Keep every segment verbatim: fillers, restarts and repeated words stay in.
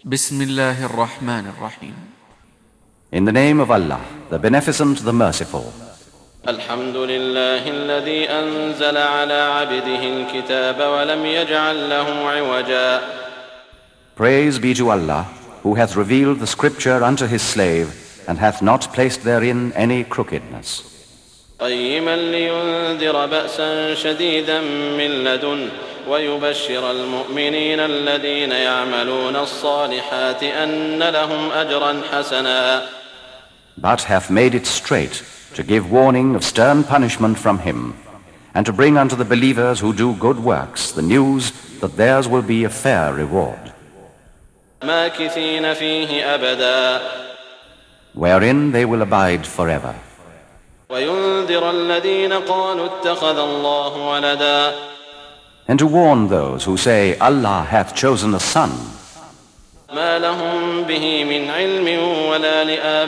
Bismillahir Rahmanir Rahim. In the name of Allah, the Beneficent, the Merciful. الحمد لله الذي أنزل على عبده الكتاب ولم يجعل له عوجا. Praise be to Allah, who hath revealed the scripture unto his slave, and hath not placed therein any crookedness. قيما لينذر بأسا شديدا من لدنه ويبشر المؤمنين الذين يعملون الصالحات أن لهم أجرا حسنا. But hath made it straight, to give warning of stern punishment from him, and to bring unto the believers who do good works the news that theirs will be a fair reward. ماكثين فيه أبدا. Wherein they will abide forever. وينذر الذين قالوا اتخذ الله ولدا. And to warn those who say, Allah hath chosen a son. ما لهم به من علم ولا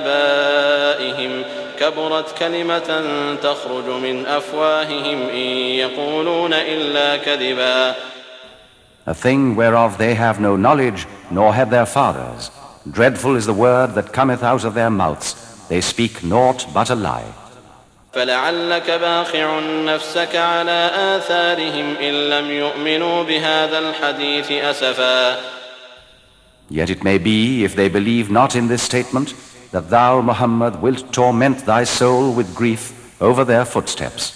لآبائهم كبرت كلمة تخرج من أفواههم إن يقولون إلا كذبا. A thing whereof they have no knowledge, nor have their fathers. Dreadful is the word that cometh out of their mouths. They speak naught but a lie. فلعلك باخع نفسك على آثارهم إن لم يؤمنوا بهذا الحديث أسفا. Yet it may be, if they believe not in this statement, that thou, Muhammad, wilt torment thy soul with grief over their footsteps.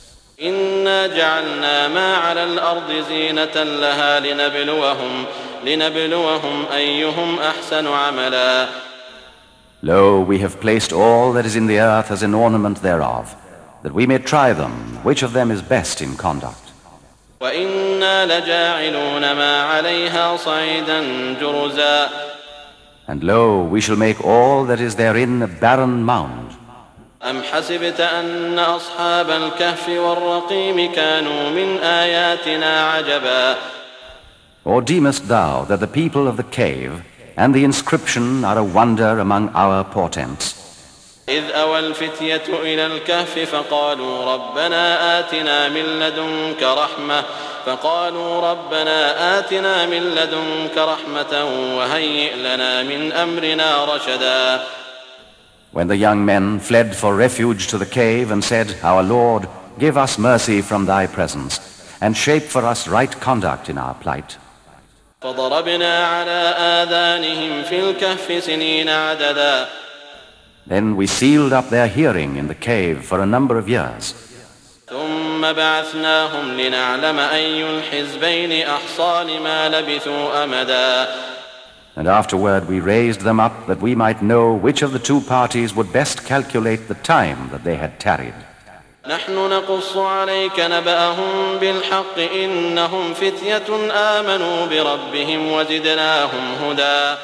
إنا جعلنا ما على الأرض زينة لها لنبلوهم لنبلوهم أيهم أحسن عملا. Lo, we have placed all that is in the earth as an ornament thereof, that we may try them, which of them is best in conduct. وإنا لجاعلون ما عليها صعيدا جرزا. And lo, we shall make all that is therein a barren mound. أم حسبت أن أصحاب الكهف والرقيم كانوا من آياتنا عجبا. Or deemest thou that the people of the cave and the inscription are a wonder among our portents? إذ أوى الفتية إلى الكهف فقالوا ربنا آتنا من لدنك رحمة فقالوا ربنا آتنا من لدنك رحمة وهيئ لنا من أمرنا رشدا. When the young men fled for refuge to the cave and said, Our Lord, give us mercy from thy presence, and shape for us right conduct in our plight. فضربنا على آذانهم في الكهف سنين عددا. Then we sealed up their hearing in the cave for a number of years. ثم بعثناهم لنعلم أي الحزبين أحصى لما لبثوا أمدا. And afterward we raised them up that we might know which of the two parties would best calculate the time that they had tarried. نحن نقص عليك نبأهم بالحق إنهم فتية آمنوا بربهم وزدناهم هدى.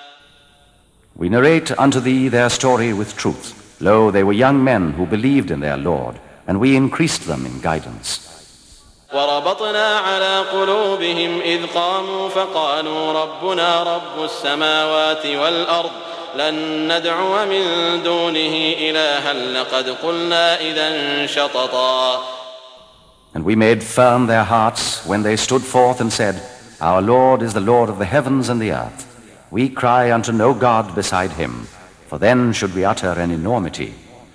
We narrate unto thee their story with truth. Lo, they were young men who believed in their Lord, and we increased them in guidance. وربطنا على قلوبهم إذ قاموا فقالوا ربنا رب السماوات والأرض لن ندعو من دونه إلها لقد قلنا إذا شططا. And we made firm their hearts when they stood forth and said, Our Lord is the Lord of the heavens and the earth. We cry unto no God beside him, for then should we utter an enormity.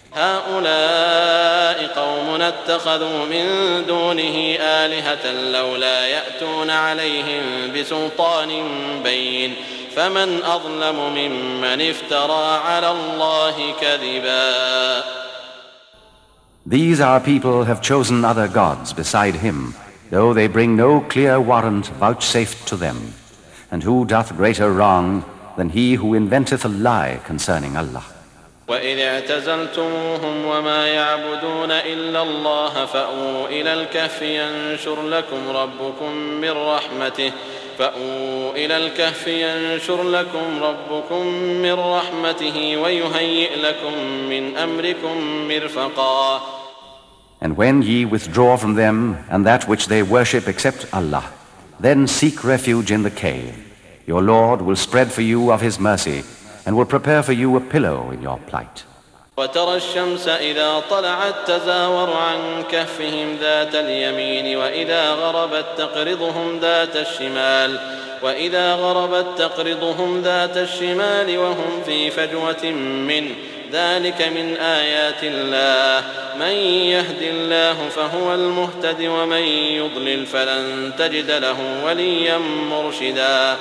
هؤلاء قوم اتخذوا من دونه آلهة لولا يأتون عليهم بسلطان بين فمن أظلم ممن افترى على الله كذبا. These our people have chosen other gods beside him, though they bring no clear warrant vouchsafed to them. And who doth greater wrong than he who inventeth a lie concerning Allah? وإذ اعتزلتموهم وما يعبدون إلا الله فأووا إلى الكهف ينشر لكم ربكم من رحمته فأووا إلى الكهف ينشر لكم ربكم من رحمته ويهيئ لكم من أمركم مرفقا. And when ye withdraw from them and that which they worship except Allah, then seek refuge in the cave. Your Lord will spread for you of his mercy, and will prepare for you a pillow in your plight. وترى الشمس إذا طلعت تزاور عن كهفهم ذات اليمين وإذا غربت تقرضهم ذات الشمال وإذا غربت تقرضهم ذات الشمال وهم في فجوة منه ذلك من آيات الله من يهد الله فهو المهتد ومن يضلل فلن تجد له وليا مرشدا.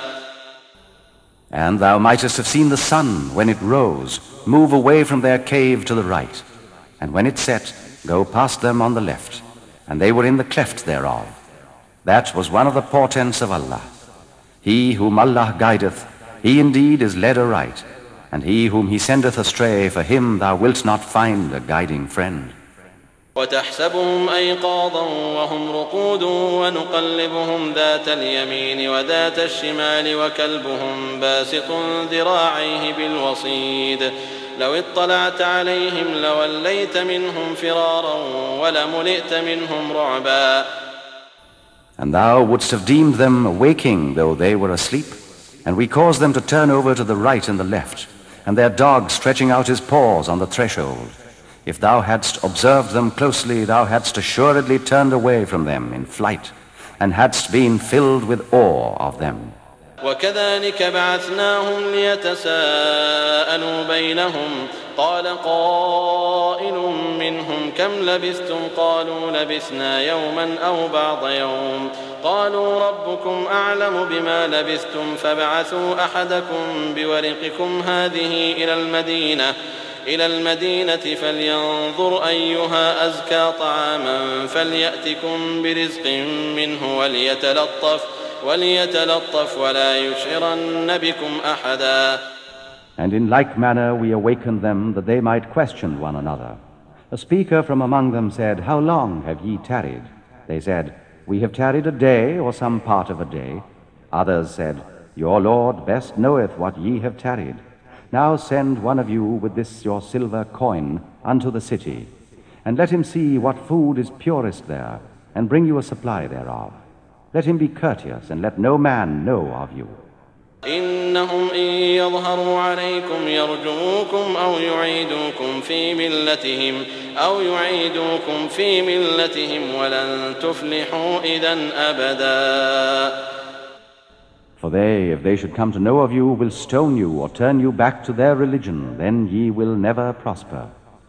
And thou mightest have seen the sun, when it rose, move away from their cave to the right, and when it set, go past them on the left, and they were in the cleft thereof. That was one of the portents of Allah. He whom Allah guideth, he indeed is led aright, and he whom he sendeth astray, for him thou wilt not find a guiding friend. وتحسبهم أيقاظا وهم رقود ونقلبهم ذات اليمين وذات الشمال وكلبهم باسط ذراعيه بالوصيد لو اطلعت عليهم لوليت منهم فرارا ولملئت منهم رعبا. And thou wouldst have deemed them waking though they were asleep, and we caused them to turn over to the right and the left, and their dog stretching out his paws on the threshold. If thou hadst observed them closely, thou hadst assuredly turned away from them in flight, and hadst been filled with awe of them. وكذلك بعثناهم ليتساءلوا بينهم قال قائل منهم كم لبثتم قالوا لبثنا يوما أو بعض يوم قالوا ربكم أعلم بما لبثتم فابعثوا أحدكم بورقكم هذه إلى المدينة إلى المدينة فلينظر أيها أزكى طعاما فليأتكم برزق منه وليتلطف وليتلطف ولا يشعرن بكم أحدا. And in like manner we awakened them that they might question one another. A speaker from among them said, How long have ye tarried? They said, We have tarried a day or some part of a day. Others said, Your Lord best knoweth what ye have tarried. Now send one of you with this your silver coin unto the city, and let him see what food is purest there, and bring you a supply thereof. Let him be courteous, and let no man know of you. إنهم إن يظهروا عليكم يرجموكم أو يعيدوكم في ملتهم أو يعيدوكم في ملتهم ولن تفلحوا إذا أبدا. For they, if they should come to know of you, will stone you or turn you back to their religion, then ye will never prosper.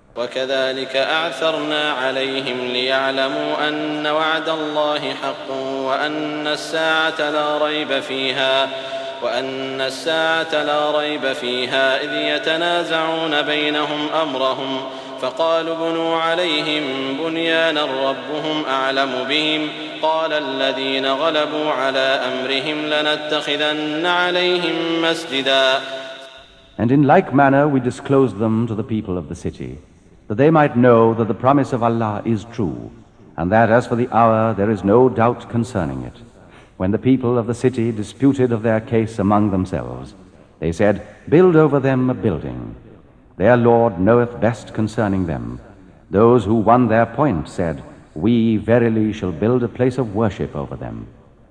وكذلك أعثرنا عليهم ليعلموا أن وعد الله حق وأن الساعة لا ريب فيها وأن الساعة لا ريب فيها إذ يتنازعون بينهم أمرهم فقالوا بنوا عليهم بنيانا ربهم أعلم بهم قال الذين غلبوا على أمرهم لنتخذن عليهم مسجدا. And in like manner we disclosed them to the people of the city, that they might know that the promise of Allah is true, and that as for the hour there is no doubt concerning it. When the people of the city disputed of their case among themselves, they said, Build over them a building. Their Lord knoweth best concerning them. Those who won their point said, We verily shall build a place of worship over them.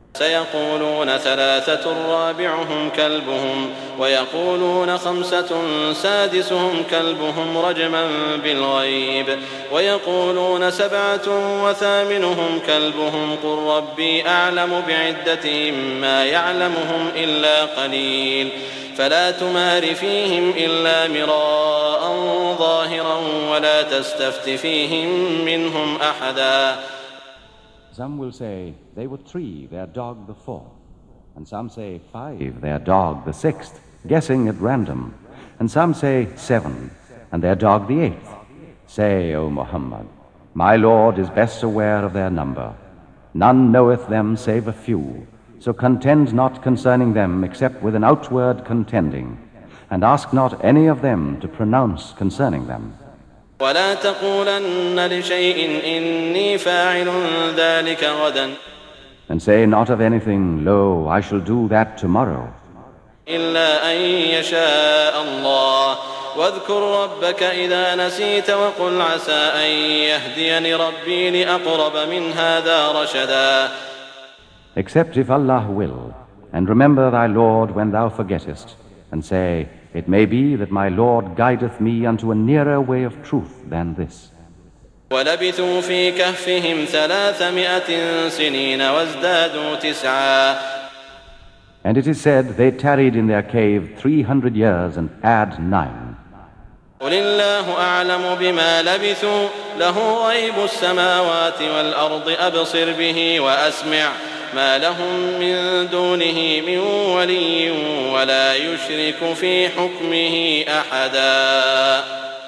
سيقولون ثلاثة رابعهم كلبهم ويقولون خمسة سادسهم كلبهم رجما بالغيب ويقولون سبعة وثامنهم كلبهم قل ربي أعلم بعدتهم ما يعلمهم إلا قليل فلا تمار فيهم إلا مراء ظاهرا ولا تستفت فيهم منهم أحدا. Some will say, they were three, their dog the fourth. And some say, five, their dog the sixth, guessing at random. And some say, seven, and their dog the eighth. Say, O Muhammad, my Lord is best aware of their number. None knoweth them save a few. So contend not concerning them except with an outward contending. And ask not any of them to pronounce concerning them. ولا تقولن لشيء إني فاعل ذلك غدا. And say not of anything, Lo, I shall do that tomorrow. إلا أن يشاء الله واذكر ربك إذا نسيت وقل عسى أن يهديني ربي لأقرب من هذا رشدا. Except if Allah will, and remember thy Lord when thou forgettest, and say, It may be that my Lord guideth me unto a nearer way of truth than this. ولبثوا في كهفهم ثلاثمائة سنين وازدادوا تسعا. And it is said they tarried in their cave three hundred years and add nine. قل الله أعلم بما لبثوا له غيب السماوات والأرض أبصر به وأسمع ما لهم من دونه من ولي ولا يشرك في حكمه أحدا.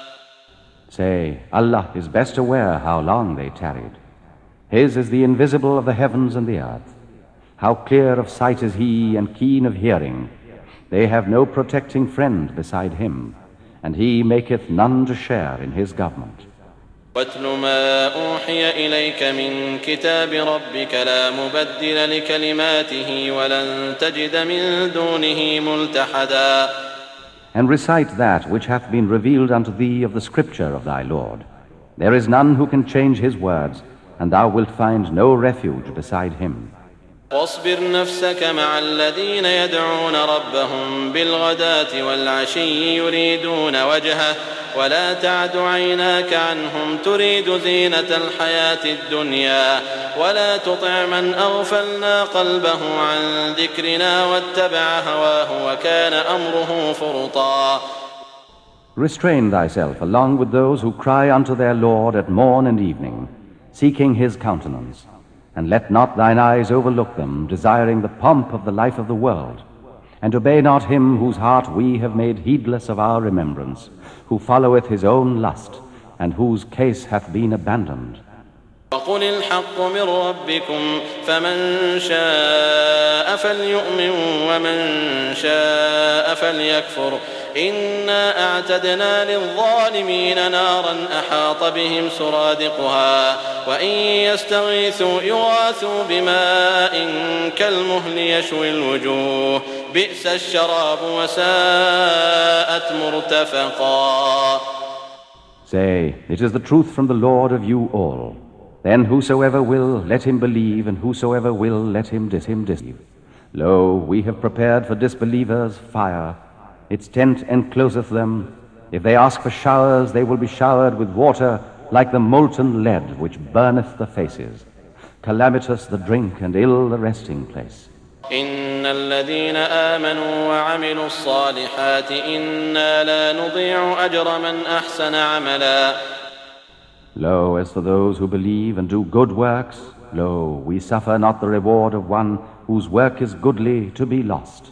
Say, Allah is best aware how long they tarried. His is the invisible of the heavens and the earth. How clear of sight is He and keen of hearing. They have no protecting friend beside Him, and He maketh none to share in His government. واتل ما أوحي إليك من كتاب ربك لا مبدل لكلماته ولن تجد من دونه ملتحدا. And recite that which hath been revealed unto thee of the scripture of thy Lord. There is none who can change His words, and thou wilt find no refuge beside Him. واصبر نفسك مع الذين يدعون ربهم بالغداة والعشي يريدون وجهه ولا تعد عيناك عنهم تريد زينة الحياة الدنيا ولا تطع من أغفلنا قلبه عن ذكرنا واتبع هواه وكان أمره فرطا. Restrain thyself along with those who cry unto their Lord at morn and evening, seeking His countenance. And let not thine eyes overlook them, desiring the pomp of the life of the world. And obey not him whose heart we have made heedless of our remembrance, who followeth his own lust, and whose case hath been abandoned. وقل الحق من ربكم فمن شاء فليؤمن ومن شاء فليكفر إنا أعتدنا للظالمين نارا أحاط بهم سرادقها وإن يستغيثوا يغاثوا بماء كالمهل يشوي الوجوه بئس الشراب وساءت مرتفقا. Say, it is the truth from the Lord of you all. Then whosoever will, let him believe, and whosoever will, let him dis him deceive. Lo, we have prepared for disbelievers fire. Its tent encloseth them. If they ask for showers, they will be showered with water like the molten lead which burneth the faces. Calamitous the drink and ill the resting place. إن الذين آمنوا وعملوا الصالحات إنا لا نضيع أجر من أحسن عملا. Lo, as for those who believe and do good works, lo, we suffer not the reward of one whose work is goodly to be lost.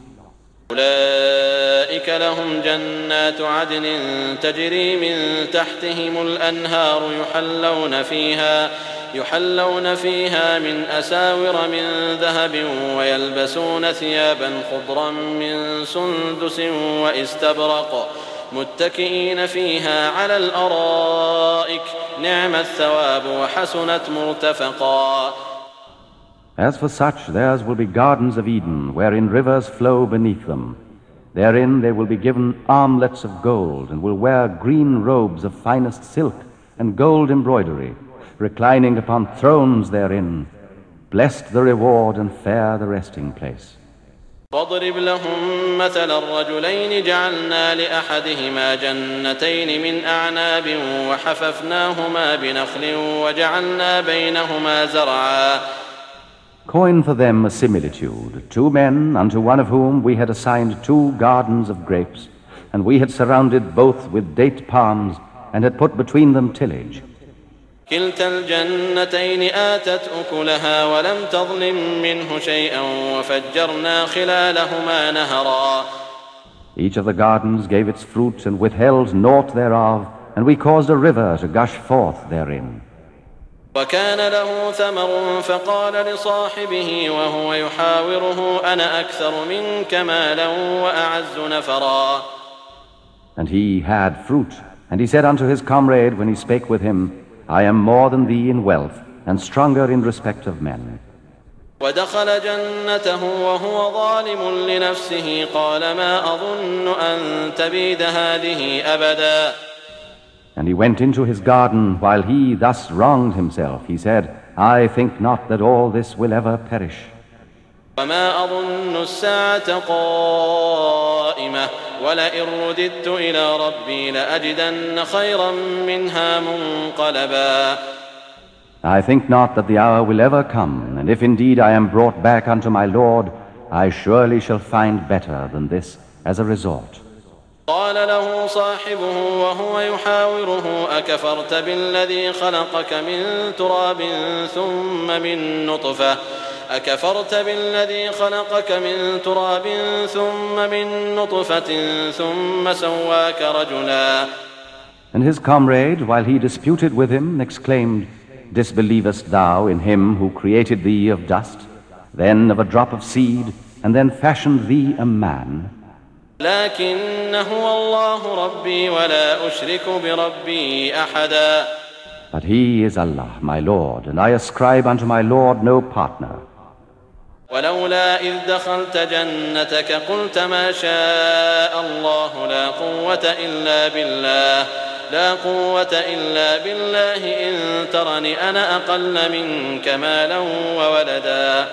أولئك لهم جنات عدن تجري من تحتهم الأنهار يحلون فيها يحلون فيها من أساور من ذهب ويلبسون ثيابا خضرا من سندس واستبرق متكئين فيها على الأرائك نعم الثواب وحسنت مرتفقا. As for such, theirs will be gardens of Eden, wherein rivers flow beneath them. Therein they will be given armlets of gold, and will wear green robes of finest silk and gold embroidery, reclining upon thrones therein. Blessed the reward and fair the resting place. واضرب لهم مثل الرجلين جعلنا لأحدهما جنتين من أعناب وحففناهما بنخل وجعلنا بينهما زرعا. Coin for them a similitude, two men, unto one of whom we had assigned two gardens of grapes, and we had surrounded both with date palms, and had put between them tillage. كلتا الجنتين آتت أكلها ولم تظلم منه شيئا وفجرنا خلالهما نهرا. Each of the gardens gave its fruit and withheld naught thereof, and we caused a river to gush forth therein. وكان له ثمر فقال لصاحبه وهو يحاوره أنا أكثر منك مالا وأعز نفرا. And he had fruit, and he said unto his comrade when he spake with him, I am more than thee in wealth, and stronger in respect of men. ودخل جنته وهو ظالم لنفسه قال ما أظن أن تبيد هذه أبدا. And he went into his garden while he thus wronged himself. He said, I think not that all this will ever perish. وما أظن الساعة قائمة ولئن رددت إلى ربي لأجدن خيرا منها منقلبا. I think not that the hour will ever come, and if indeed I am brought back unto my Lord, I surely shall find better than this as a resort. قال له صاحبه وهو يحاوره أكفرت بالذي خلقك من تراب ثم من نطفة أكفرت بالذي خلقك من تراب ثم من نطفة ثم سواك رجلا. And his comrade, while he disputed with him, exclaimed, Disbelievest thou in him who created thee of dust, then of a drop of seed, and then fashioned thee a man? لكن هو الله ربي ولا أشرك بربي أحدا. But he is Allah, my Lord, and I ascribe unto my Lord no partner. ولولا إذ دخلت جنتك قلت ما شاء الله لا قوة إلا بالله لا قوة إلا بالله إن ترني أنا أقل منك مالا وولدا.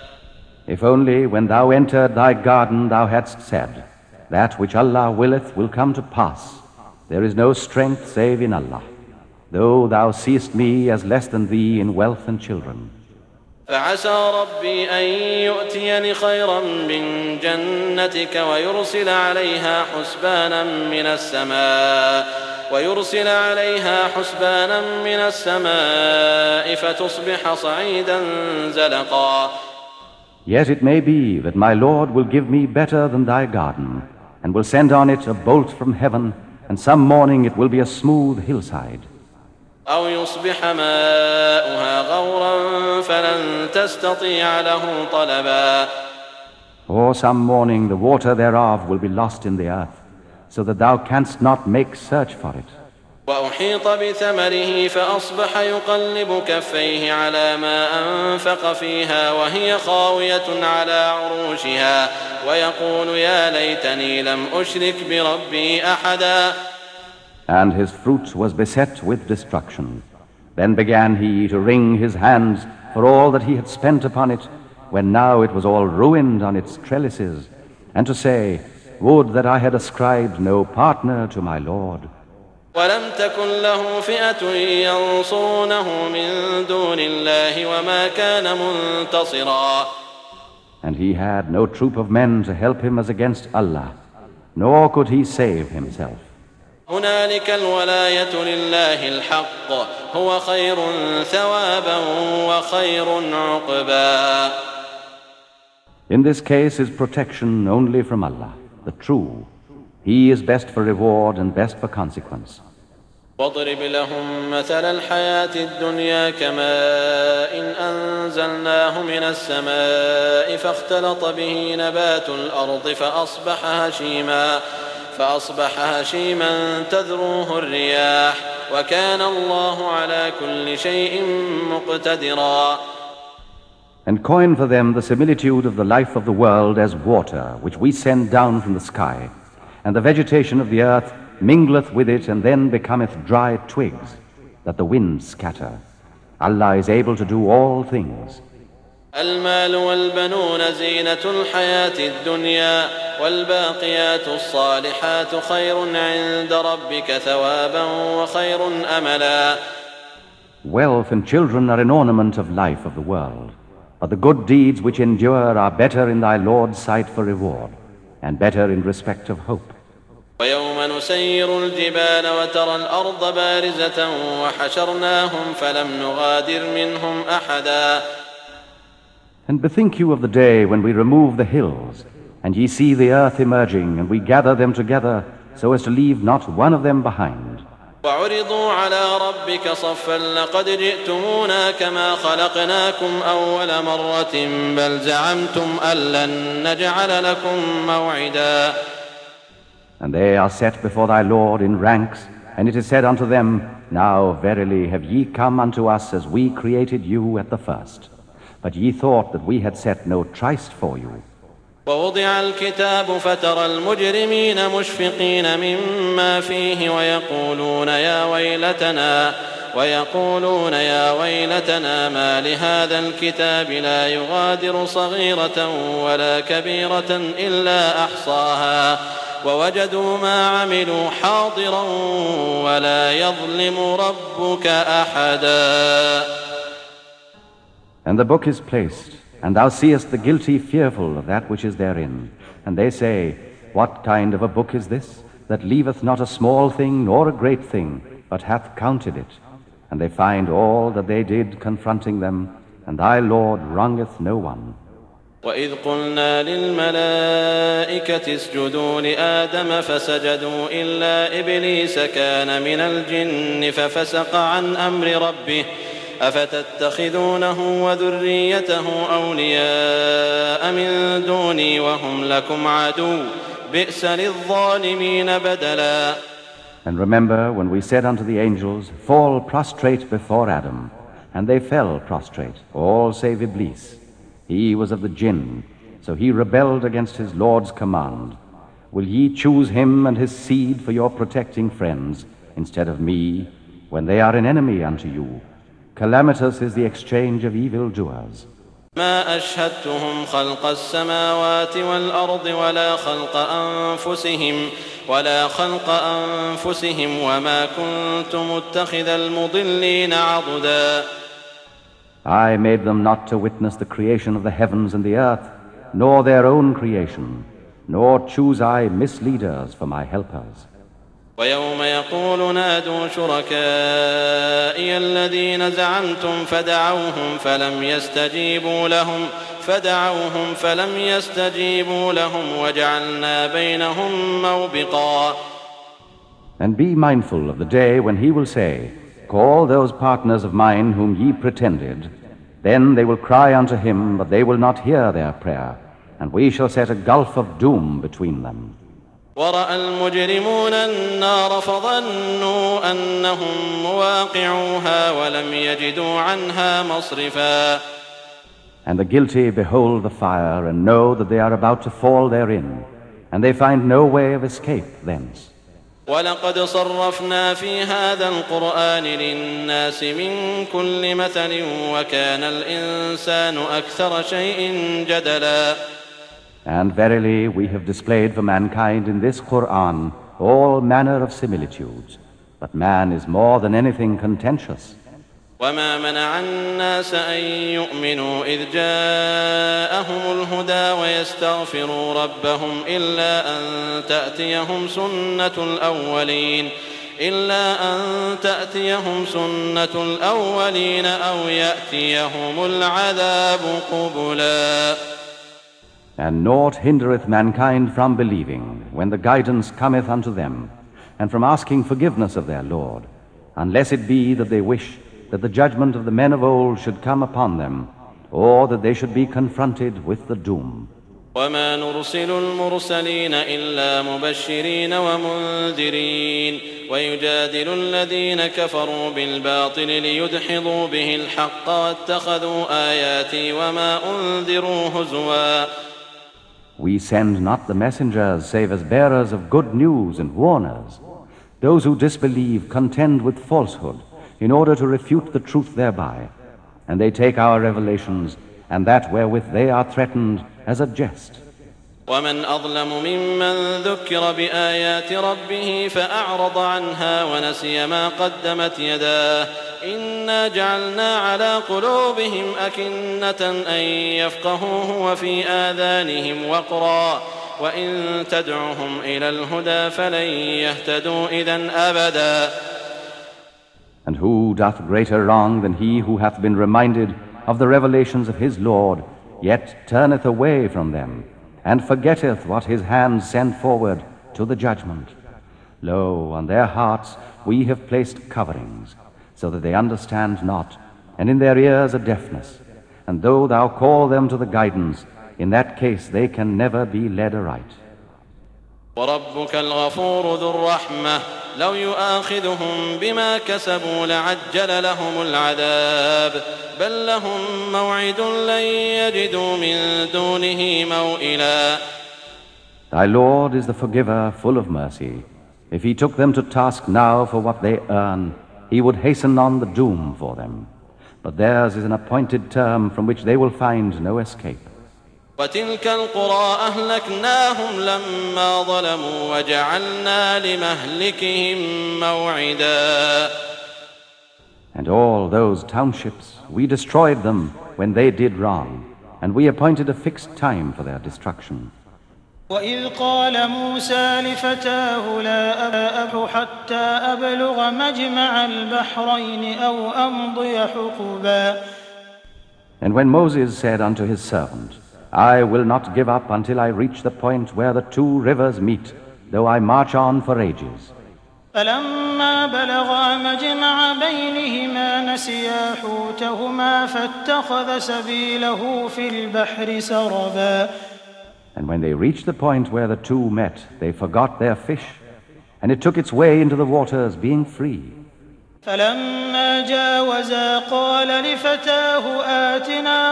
If only when thou entered thy garden thou hadst said, That which Allah willeth will come to pass. There is no strength save in Allah, though thou seest me as less than thee in wealth and children. فعسى ربي أن يؤتيني خيرا من جنتك ويرسل عليها حسبانا من السماء ويرسل عليها حسبانا من السماء فتصبح صعيدا زلقا. Yet it may be that my Lord will give me better than thy garden, and will send on it a bolt from heaven, and some morning it will be a smooth hillside. أو يصبح ماؤها غورا فلن تستطيع له طلبا. Or some morning the water thereof will be lost in the earth, so that thou canst not make search for it. وأحيط بثمره فأصبح يقلب كفيه على ما أنفق فيها وهي خاوية على عروشها ويقول يا ليتني لم أشرك بربي أحدا. And his fruit was beset with destruction. Then began he to wring his hands for all that he had spent upon it, when now it was all ruined on its trellises, and to say, Would that I had ascribed no partner to my Lord. ولم تكن له فئة ينصرونه من دون الله وما كان منتصرا. And he had no troop of men to help him as against Allah, nor could he save himself. هنالك الولاية لله الحق هو خير ثوابا وخير عقبا. In this case is protection only from Allah, the true. He is best for reward and best for consequence. واضرب لهم مثل الحياة الدنيا كماء إن أنزلناه من السماء فاختلط به نبات الأرض فأصبح هشيما فأصبح هشيما تذروه الرياح وكان الله على كل شيء مقتدرا. And coin for them the similitude of the life of the world as water, which we send down from the sky, and the vegetation of the earth mingleth with it and then becometh dry twigs, that the winds scatter. Allah is able to do all things. المال والبنون زينة الحياة الدنيا والباقيات الصالحات خير عند ربك ثوابا وخير أملا. Wealth and children are an ornament of life of the world, but the good deeds which endure are better in thy Lord's sight for reward, and better in respect of hope. ويوم نسير الجبال وترى الأرض بارزة وحشرناهم فلم نغادر منهم أحدا. And bethink you of the day when we remove the hills, and ye see the earth emerging, and we gather them together, so as to leave not one of them behind. وعرضوا على ربك صفا لقد جئتمونا كما خلقناكم أول مرة بل زعمتم أن لن نجعل لكم موعدا. And they are set before thy Lord in ranks, and it is said unto them, Now verily have ye come unto us as we created you at the first. But ye thought that we had set no tryst for you. ووضع الكتاب فترى المجرمين مشفقين مما فيه ويقولون يا ويلتنا ويقولون يا ويلتنا ما لهذا الكتاب لا يغادر صغيرة ولا كبيرة إلا أحصاها ووجدوا ما عملوا حاضرا ولا يظلم ربك أحدا. And the book is placed, and thou seest the guilty fearful of that which is therein. And they say, What kind of a book is this, that leaveth not a small thing nor a great thing, but hath counted it? And they find all that they did confronting them, and thy Lord wrongeth no one. وَإِذْ قُلْنَا لِلْمَلَائِكَةِ اسْجُدُوا لِآدَمَ فَسَجَدُوا إِلَّا إِبْلِيسَ كَانَ مِنَ الْجِنِّ فَفَسَقَ عَنْ أَمْرِ رَبِّهِ أَفَتَتَّخِذُونَهُ وَذُرِّيَّتَهُ أَوْلِيَاءَ مِن دُونِي وَهُمْ لَكُمْ عَدُوٌّ بِئْسَ لِلظَّالِمِينَ بَدَلًا. And remember when we said unto the angels, Fall prostrate before Adam, and they fell prostrate, all save Iblis. He was of the jinn, so he rebelled against his Lord's command. Will ye choose him and his seed for your protecting friends, instead of me, when they are an enemy unto you? Calamitous is the exchange of evildoers. ما أشهدتهم خلق السماوات والأرض ولا خلق أنفسهم ولا خلق أنفسهم وما كنت متخذ المضلين عضدا. I made them not to witness the creation of the heavens and the earth, nor their own creation, nor choose I misleaders for my helpers. ويوم يقول نادوا شركائي الذين زعمتم فدعوهم فلم يستجيبوا لهم فدعوهم فلم يستجيبوا لهم وجعلنا بينهم موبقا. And be mindful of the day when he will say, Call those partners of mine whom ye pretended. Then they will cry unto him, but they will not hear their prayer, and we shall set a gulf of doom between them. ورأى المجرمون النار فظنوا أنهم مواقعوها ولم يجدوا عنها مصرفا. And the guilty behold the fire and know that they are about to fall therein, and they find no way of escape thence. ولقد صرفنا في هذا القرآن للناس من كل مثل وكان الإنسان أكثر شيء جدلا. And verily we have displayed for mankind in this Qur'an all manner of similitudes, but man is more than anything contentious. وما منع الناس أن يؤمنوا إذ جاءهم الهدى ويستغفروا ربهم إلا أن تأتيهم سنة الأولين إلا أن تأتيهم سنة الأولين أو يأتيهم العذاب قبلا. And naught hindereth mankind from believing, when the guidance cometh unto them, and from asking forgiveness of their Lord, unless it be that they wish that the judgment of the men of old should come upon them, or that they should be confronted with the doom. وما نرسل المرسلين إلا مبشرين ومنذرين ويجادل الذين كفروا بالباطل ليدحضوا به الحق واتخذوا آياتي وما أنذروا هزوا. We send not the messengers save as bearers of good news and warners. Those who disbelieve contend with falsehood in order to refute the truth thereby, and they take our revelations and that wherewith they are threatened as a jest. ومن أظلم ممن ذكر بآيات ربه فأعرض عنها ونسي ما قدمت يداه إنا جعلنا على قلوبهم أكنة أن يفقهوه وفي آذانهم وقرا وإن تدعهم إلى الهدى فلن يهتدوا إذن أبدا. And who doth greater wrong than he who hath been reminded of the revelations of his Lord, yet turneth away from them, and forgetteth what his hands send forward to the judgment? Lo, on their hearts we have placed coverings, so that they understand not, and in their ears a deafness. And though thou call them to the guidance, in that case they can never be led aright. وربك الغفور ذو الرحمة لو يؤاخذهم بما كسبوا لعجل لهم العذاب بل لهم موعد لن يجدوا من دونه موئلا. Thy Lord is the forgiver full of mercy. If he took them to task now for what they earn, he would hasten on the doom for them. But theirs is an appointed term from which they will find no escape. وتلك القرى أهلكناهم لما ظلموا وجعلنا لمهلكهم موعدا. And all those townships, we destroyed them when they did wrong, and we appointed a fixed time for their destruction. وإذ قال موسى لفتاه لا أبرح حتى أبلغ مجمع البحرين أو أمضي حقبا. And when Moses said unto his servant, I will not give up until I reach the point where the two rivers meet, though I march on for ages. فلما بلغا مجمع بينهما نسيا حوتهما فاتخذ سبيله في البحر سربا. And when they reached the point where the two met, they forgot their fish, and it took its way into the waters, being free. فلما جاوزا قال لفتاه آتنا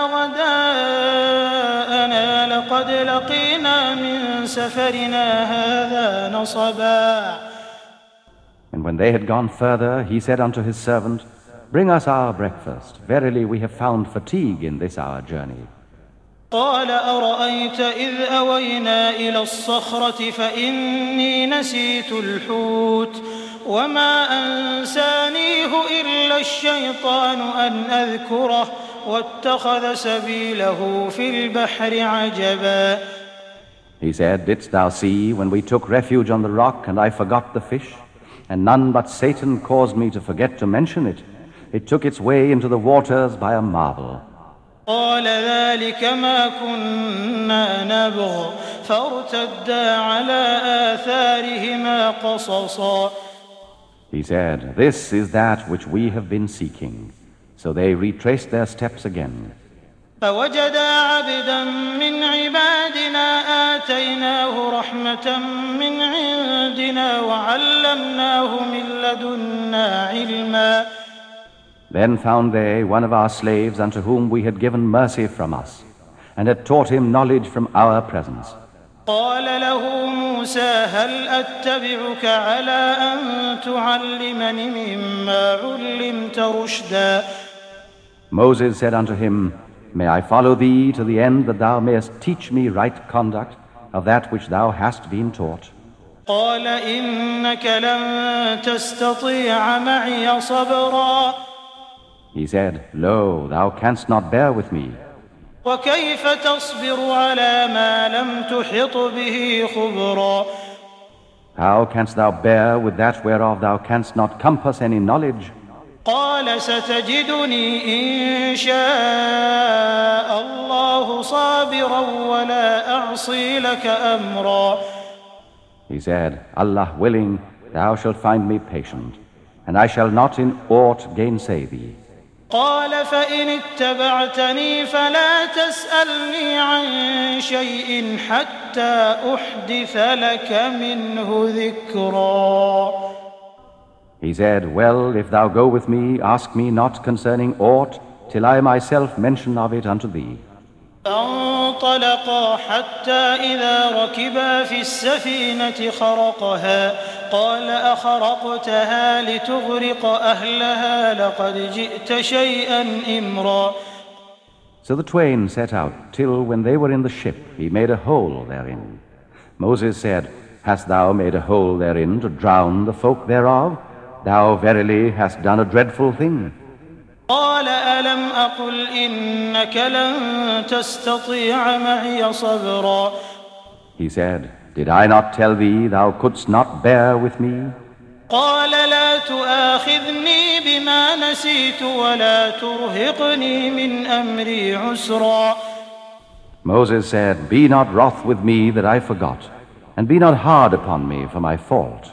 غداءنا لقد لقينا من سفرنا هذا نصبا. And when they had gone further, he said unto his servant, Bring us our breakfast. Verily we have found fatigue in this our journey. قال أرأيت إذ أوينا إلى الصخرة فإني نسيت الحوت وما أنسانيه إلا الشيطان أن أذكره واتخذ سبيله في البحر عجبا. He said, Didst thou see when we took refuge on the rock and I forgot the fish? And none but Satan caused me to forget to mention it. It took its way into the waters by a marvel. قال ذلك ما كنا نبغ فارتدا على آثارهما قصصا. He said, This is that which we have been seeking. So they retraced their steps again. فوجدا عبدا من عبادنا آتيناه رحمة من عندنا وعلمناه من لدنا علما. Then found they one of our slaves unto whom we had given mercy from us, and had taught him knowledge from our presence. قال له موسى هل أتبعك على أن تعلمني مما علمت رشدا. Moses said unto him, May I follow thee to the end that thou mayest teach me right conduct of that which thou hast been taught? قال إنك لن تستطيع معي صبرا. He said, Lo, thou canst not bear with me. وكيف تصبر على ما لم تحط به خبرا. How canst thou bear with that whereof thou canst not compass any knowledge? قال ستجدني إن شاء الله صابرا ولا أعصي لك أمرا. He said, Allah willing, thou shalt find me patient, and I shall not in aught gainsay thee. قال فإن اتبعتني فلا تسألني عن شيء حتى أحدث لك منه ذكرا. He said, Well, if thou go with me, ask me not concerning aught, till I myself mention of it unto thee. فانطلقا حتى إذا ركبا في السفينة خرقها قال أخرقتها لتغرق أهلها لقد جئت شيئا إمرا. So the twain set out, till when they were in the ship, he made a hole therein. Moses said, Hast thou made a hole therein to drown the folk thereof? Thou verily hast done a dreadful thing. قال ألم أقل إنك لن تستطيع معي صبرا. He said, Did I not tell thee thou couldst not bear with me? قال لا تؤاخذني بما نسيت ولا ترهقني من أمري عسرا. Moses said, Be not wroth with me that I forgot, and be not hard upon me for my fault.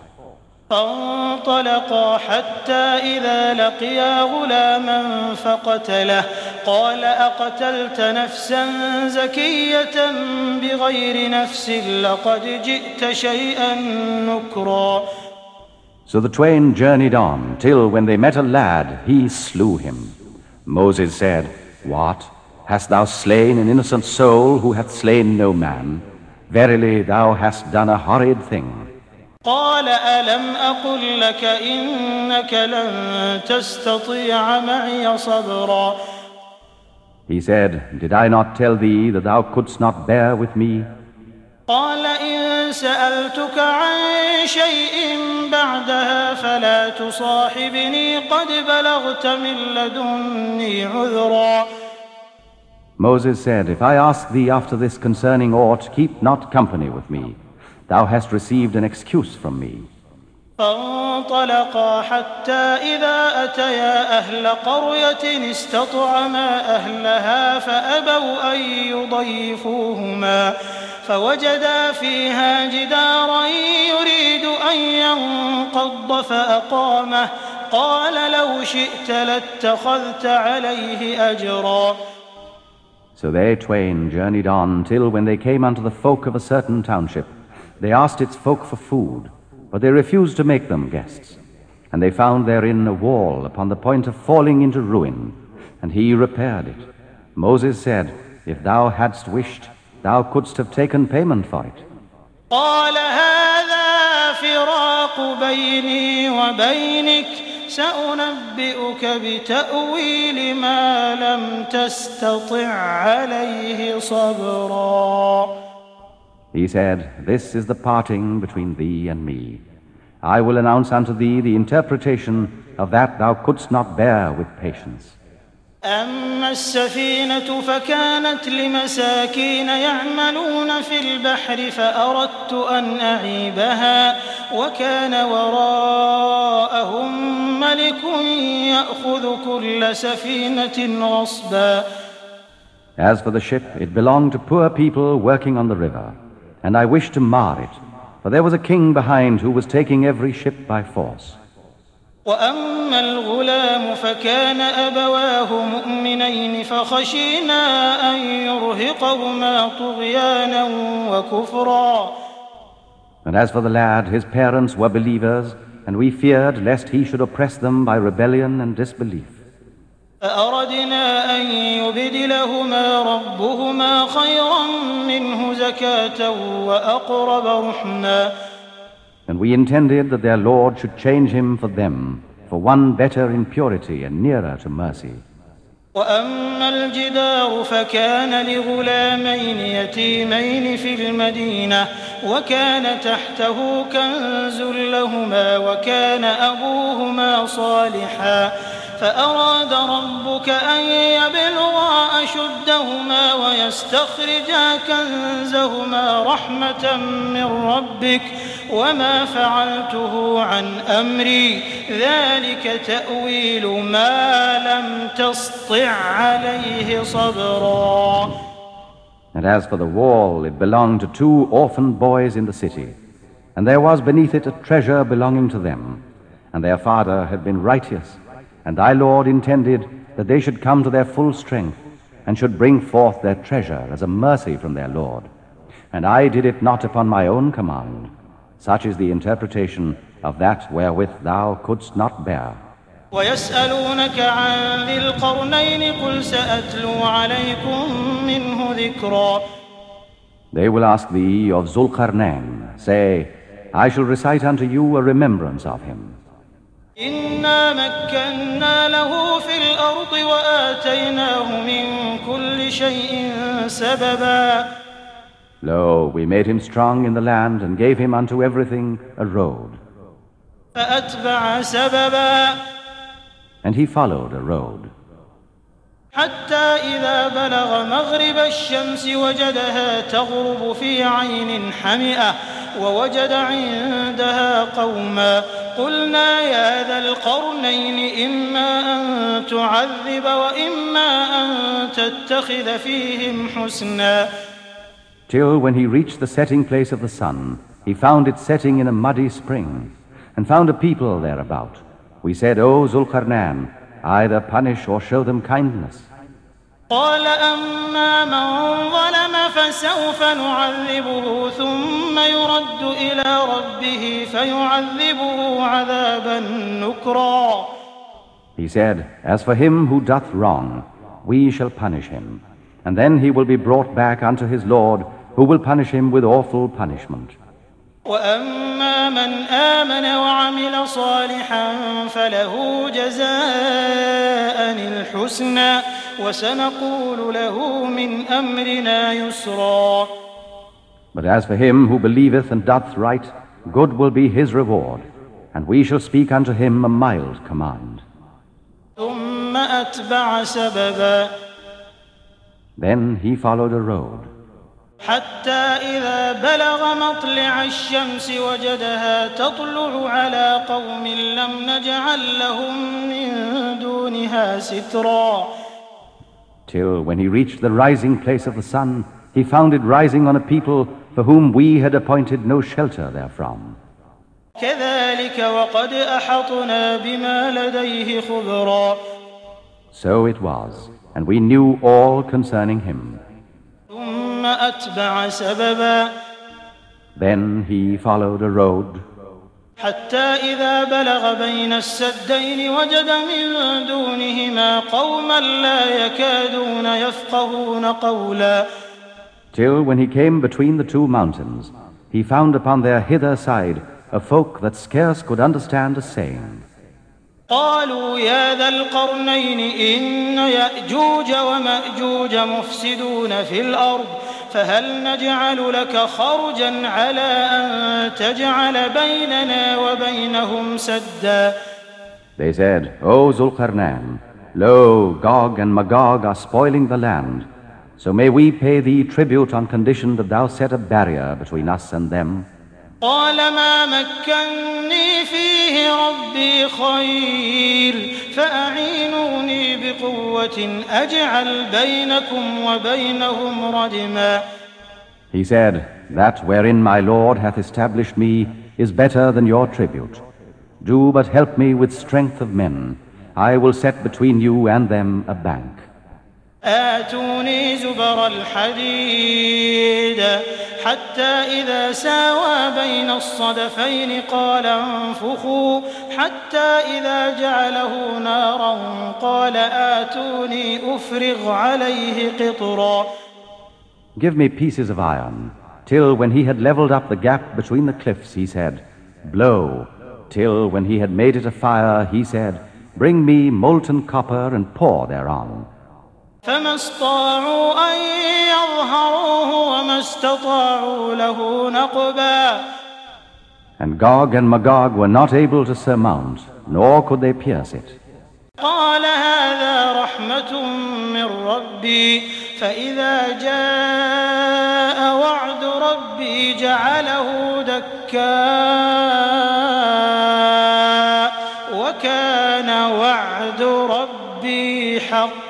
فانطلقا حتى إذا لقيا غلاما فقتله قال أقتلت نفسا زكية بغير نفس لقد جئت شيئا نكرا. So the twain journeyed on, till when they met a lad, he slew him. Moses said, What? Hast thou slain an innocent soul who hath slain no man? Verily thou hast done a horrid thing. قال ألم أقل لك إنك لن تستطيع معي صبرا. He said, Did I not tell thee that thou couldst not bear with me? قال إن سألتك عن شيء بعدها فلا تصاحبني قد بلغت من لدني عذرا. Moses said, If I ask thee after this concerning aught, keep not company with me. Thou hast received an excuse from me. فانطلقا حتى إذا أتيا أهل قرية استطعما أهلها فأبوا أن يضيفوهما فوجدا فيها جدارا يريد أن ينقض فأقامه قال لو شئت لاتخذت عليه أجرا. So they twain journeyed on till when they came unto the folk of a certain township, they asked its folk for food, but they refused to make them guests. And they found therein a wall upon the point of falling into ruin, and he repaired it. Moses said, If thou hadst wished, thou couldst have taken payment for it. قال هذا فراق بيني وبينك سأنبئك بتأويل ما لم تستطع عليه صبرا. He said, This is the parting between thee and me. I will announce unto thee the interpretation of that thou couldst not bear with patience. أما السفينة فكانت لمساكين يعملون في البحر فأردت أن أعيبها وكان وراءهم ملك يأخذ كل سفينة غصبا. As for the ship, it belonged to poor people working on the river, and I wished to mar it, for there was a king behind who was taking every ship by force. وأما الغلام فكان أبواه مؤمنين فخشينا أن يرهقهما طغيانا وكفرا. And as for the lad, his parents were believers, and we feared lest he should oppress them by rebellion and disbelief. فأردنا أن يبدلهما ربهما خيرا منه زكاة وأقرب رحما. And we intended that their Lord should change him for them, for one better in purity and nearer to mercy. وأما الجدار فكان لغلامين يتيمين في المدينة وكان تحته كنز لهما وكان أبوهما صالحا فأراد ربك أن يبلغا أشدهما ويستخرجا كنزهما رحمة من ربك وما فعلته عن أمري ذلك تأويل ما لم تسطع عليه صبرا. And as for the wall, it belonged to two orphan boys in the city, and there was beneath it a treasure belonging to them, and their father had been righteous, and thy Lord intended that they should come to their full strength, and should bring forth their treasure as a mercy from their Lord. And I did it not upon my own command. Such is the interpretation of that wherewith thou couldst not bear. ويسألونك عن ذي القرنين قل سأتلو عليكم منه ذكرا. They will ask thee of Zulqarnain. Say, I shall recite unto you a remembrance of him. إنا مكنا له في الأرض وآتيناه من كل شيء سببا. Lo, we made him strong in the land and gave him unto everything a road. فأتبع سببا. And he followed a road. حتى إذا بلغ مغرب الشمس وجدها تغرب في عين حمئة ووجد عندها قوما قلنا يا ذا القرنين إما أن تعذب وإما أن تتخذ فيهم حسنا. Till when he reached the setting place of the sun, he found it setting in a muddy spring, and found a people thereabout. We said, O Zulqarnain, either punish or show them kindness. قال أما من ظلم فسوف نعذبه ثم يرد إلى ربه فيعذبه عذابا نكرا. He said, As for him who doth wrong, we shall punish him, and then he will be brought back unto his Lord, who will punish him with awful punishment. وأما من آمن وعمل صالحا فله جزاء الحسنى وسنقول له من أمرنا يسرا. But as for him who believeth and doth right, good will be his reward, and we shall speak unto him a mild command. ثم أتبع سببا. Then he followed a road. حتى إذا بلغ مطلع الشمس وجدها تطلع على قوم لم نجعل لهم من دونها سترا. Till when he reached the rising place of the sun, he found it rising on a people for whom we had appointed no shelter therefrom. كذلك وقد أحطنا بما لديه خبرا. So it was, and we knew all concerning him. ثم أتبع سببا. Then he followed a road. حتى إذا بلغ بين السدين وجد من دونهما قوما لا يكادون يفقهون قولا. Till when he came between the two mountains, he found upon their hither side a folk that scarce could understand a saying. قالوا يا ذا القرنين إن يأجوج ومأجوج مفسدون في الأرض فهل نجعل لك خرجا على أن تجعل بيننا وبينهم سدا. They said, O Zulqarnain, lo, Gog and Magog are spoiling the land, so may we pay thee tribute on condition that thou set a barrier between us and them. قال ما مكني فيه ربي خير فأعينوني بقوة أجعل بينكم وبينهم ردما. He said, that wherein my Lord hath established me is better than your tribute. Do but help me with strength of men. I will set between you and them a bank. آتوني زبر الحديد حتى إذا ساوى بين الصدفين قال انفخوا حتى إذا جعله نارا قال آتوني أفرغ عليه قطرا. Give me pieces of iron, till when he had leveled up the gap between the cliffs, he said, blow, till when he had made it a fire, he said, bring me molten copper and pour thereon. فما استطاعوا أن يظهروه وما استطاعوا له نقبا. And Gog and Magog were not able to surmount, nor could they pierce it. قال هذا رحمة من ربي فإذا جاء وعد ربي جعله دكا وكان وعد ربي حقا.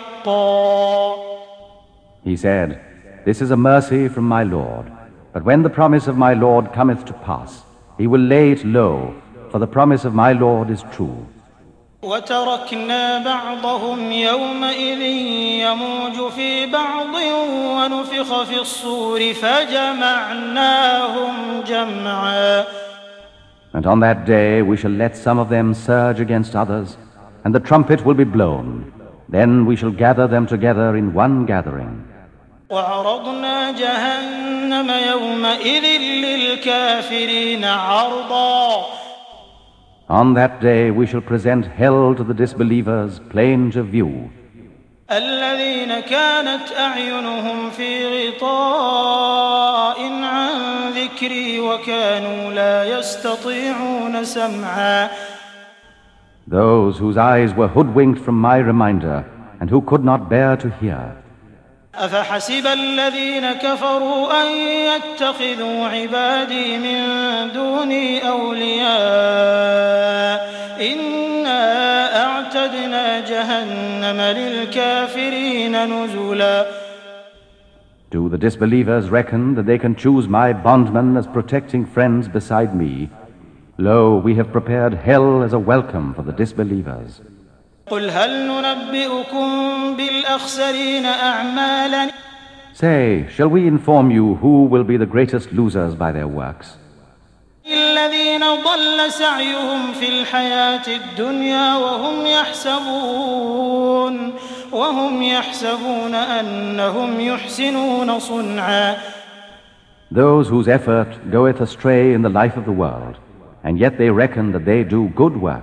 He said, this is a mercy from my Lord, but when the promise of my Lord cometh to pass, he will lay it low, for the promise of my Lord is true. وتركنا بعضهم يومئذ يموج في بعض ونفخ في الصور فجمعناهم جمعا. And on that day we shall let some of them surge against others, and the trumpet will be blown. Then we shall gather them together in one gathering. وعرضنا جهنم يومئذ للكافرين عرضا. On that day we shall present hell to the disbelievers plain to view. الذين كانت أعينهم في غطاء عن ذكري وكانوا لا يستطيعون سمعا. Those whose eyes were hoodwinked from my reminder and who could not bear to hear. أفحسب الذين كفروا أن يتخذوا عبادي من دوني أولياء إنا أعتدنا جهنم للكافرين نزلا. Do the disbelievers reckon that they can choose my bondmen as protecting friends beside me? Lo, we have prepared hell as a welcome for the disbelievers. قل هل ننبئكم بالأخسرين أعمالا. Say, shall we inform you who will be the greatest losers by their works? الذين ضل سعيهم في الحياة الدنيا وهم يحسبون وهم يحسبون أنهم يحسنون صنعا. Those whose effort goeth astray in the life of the world, and yet they reckon that they do good work.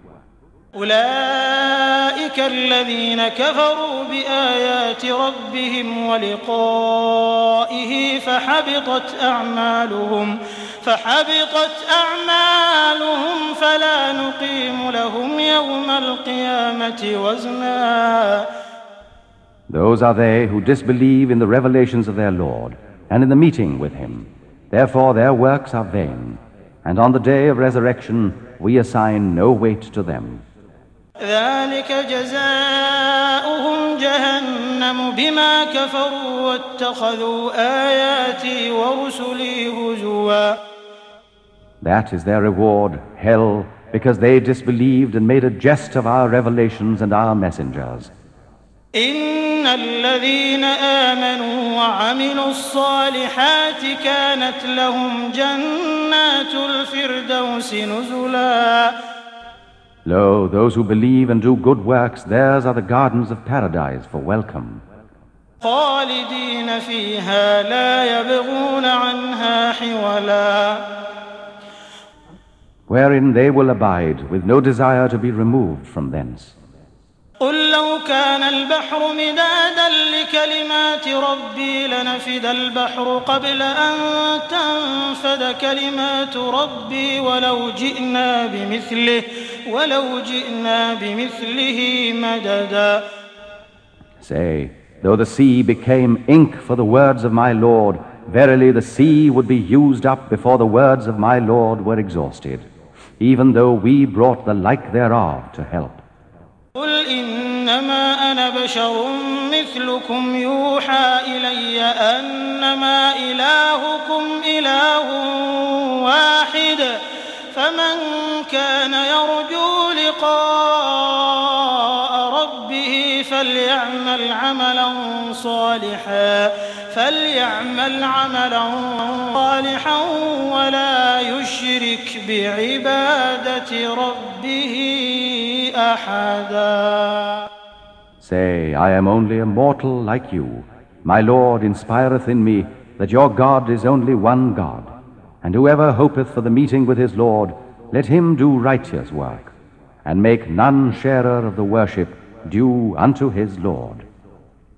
أولئك الذين كفروا بآيات ربهم ولقائه فحبطت أعمالهم فحبطت أعمالهم فلا نقيم لهم يوم القيامة وزنا. Those are they who disbelieve in the revelations of their Lord and in the meeting with him. Therefore their works are vain, and on the day of resurrection we assign no weight to them. ذلك جزاؤهم جهنم بما كفروا واتخذوا آياتي ورسلي هزوا. That is their reward, hell, because they disbelieved and made a jest of our revelations and our messengers. إن الذين آمنوا وعملوا الصالحات كانت لهم جنات الفردوس نزلا. Lo, those who believe and do good works, theirs are the gardens of paradise for welcome. خالدين فيها لا يبغون عنها حولا. Wherein they will abide with no desire to be removed from thence. قل لو كان البحر مدادا لكلمات ربي لنفد البحر قبل أن تنفد كلمات ربي ولو جئنا بمثله ولو جئنا بمثله مددا. Say, though the sea became ink for the words of my Lord, verily the sea would be used up before the words of my Lord were exhausted, even though we brought the like thereof to help. قل إنما أنا بشر مثلكم يوحى إلي أنما إلهكم إله واحد فمن كان يرجو لقاء ربه فليعمل عملا صالحا فليعمل عملا صالحا ولا يشرك بعبادة ربه أحدا. Say, I am only a mortal like you. My Lord inspireth in me that your God is only one God. And whoever hopeth for the meeting with his Lord, let him do righteous work, and make none sharer of the worship due unto his Lord.